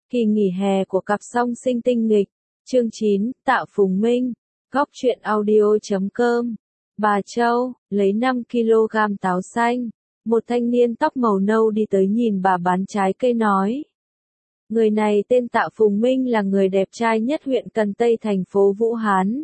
Kỳ nghỉ hè của cặp song sinh tinh nghịch. Chương 9, Tạ Phùng Minh. Góc truyện audio.com. Bà Châu, lấy 5 kg táo xanh. Một thanh niên tóc màu nâu đi tới nhìn bà bán trái cây nói. Người này tên Tạ Phùng Minh là người đẹp trai nhất huyện Cần Tây thành phố Vũ Hán.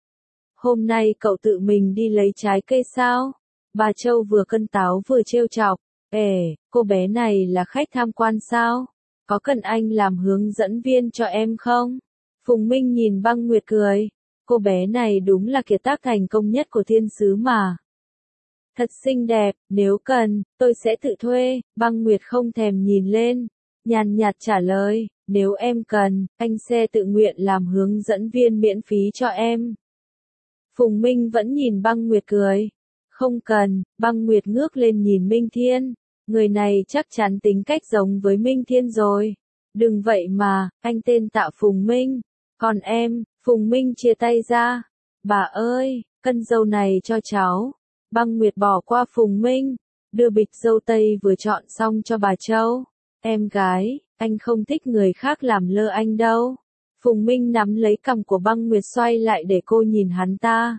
Hôm nay cậu tự mình đi lấy trái cây sao? Bà Châu vừa cân táo vừa trêu chọc. Cô bé này là khách tham quan sao? Có cần anh làm hướng dẫn viên cho em không? Phùng Minh nhìn Băng Nguyệt cười. Cô bé này đúng là kiệt tác thành công nhất của thiên sứ mà. Thật xinh đẹp, nếu cần, tôi sẽ tự thuê. Băng Nguyệt không thèm nhìn lên. Nhàn nhạt trả lời, nếu em cần, anh sẽ tự nguyện làm hướng dẫn viên miễn phí cho em. Phùng Minh vẫn nhìn Băng Nguyệt cười. Không cần, Băng Nguyệt ngước lên nhìn Minh Thiên. Người này chắc chắn tính cách giống với Minh Thiên rồi. Đừng vậy mà, anh tên Tạ Phùng Minh. Còn em, Phùng Minh chia tay ra. Bà ơi, cân dâu này cho cháu. Băng Nguyệt bỏ qua Phùng Minh, đưa bịch dâu tây vừa chọn xong cho bà Châu. Em gái, anh không thích người khác làm lơ anh đâu. Phùng Minh nắm lấy cằm của Băng Nguyệt xoay lại để cô nhìn hắn ta.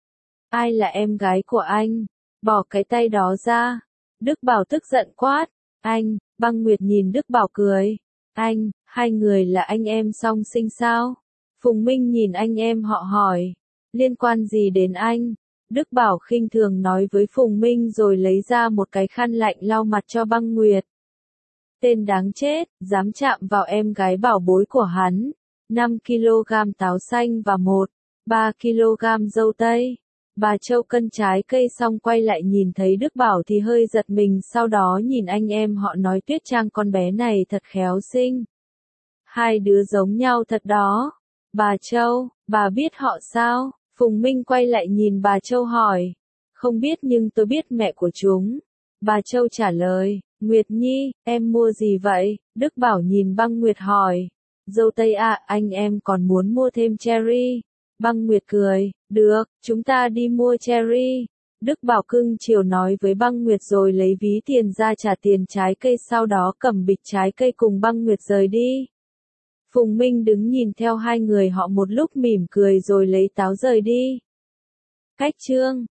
Ai là em gái của anh? Bỏ cái tay đó ra. Đức Bảo tức giận quát. Anh, Băng Nguyệt nhìn Đức Bảo cười. Anh, hai người là anh em song sinh sao? Phùng Minh nhìn anh em họ hỏi. Liên quan gì đến anh? Đức Bảo khinh thường nói với Phùng Minh rồi lấy ra một cái khăn lạnh lau mặt cho Băng Nguyệt. Tên đáng chết, dám chạm vào em gái bảo bối của hắn. 5 kg táo xanh và 3 kg dâu tây. Bà Châu cân trái cây xong quay lại nhìn thấy Đức Bảo thì hơi giật mình, sau đó nhìn anh em họ nói Tuyết Trang con bé này thật khéo xinh. Hai đứa giống nhau thật đó. Bà Châu, bà biết họ sao? Phùng Minh quay lại nhìn bà Châu hỏi. Không biết nhưng tôi biết mẹ của chúng. Bà Châu trả lời. Nguyệt Nhi, em mua gì vậy? Đức Bảo nhìn Băng Nguyệt hỏi. Dâu tây à, anh em còn muốn mua thêm cherry. Băng Nguyệt cười. Được, chúng ta đi mua cherry. Đức Bảo cưng chiều nói với Băng Nguyệt rồi lấy ví tiền ra trả tiền trái cây, sau đó cầm bịch trái cây cùng Băng Nguyệt rời đi. Phùng Minh đứng nhìn theo hai người họ một lúc mỉm cười rồi lấy táo rời đi. Cách chương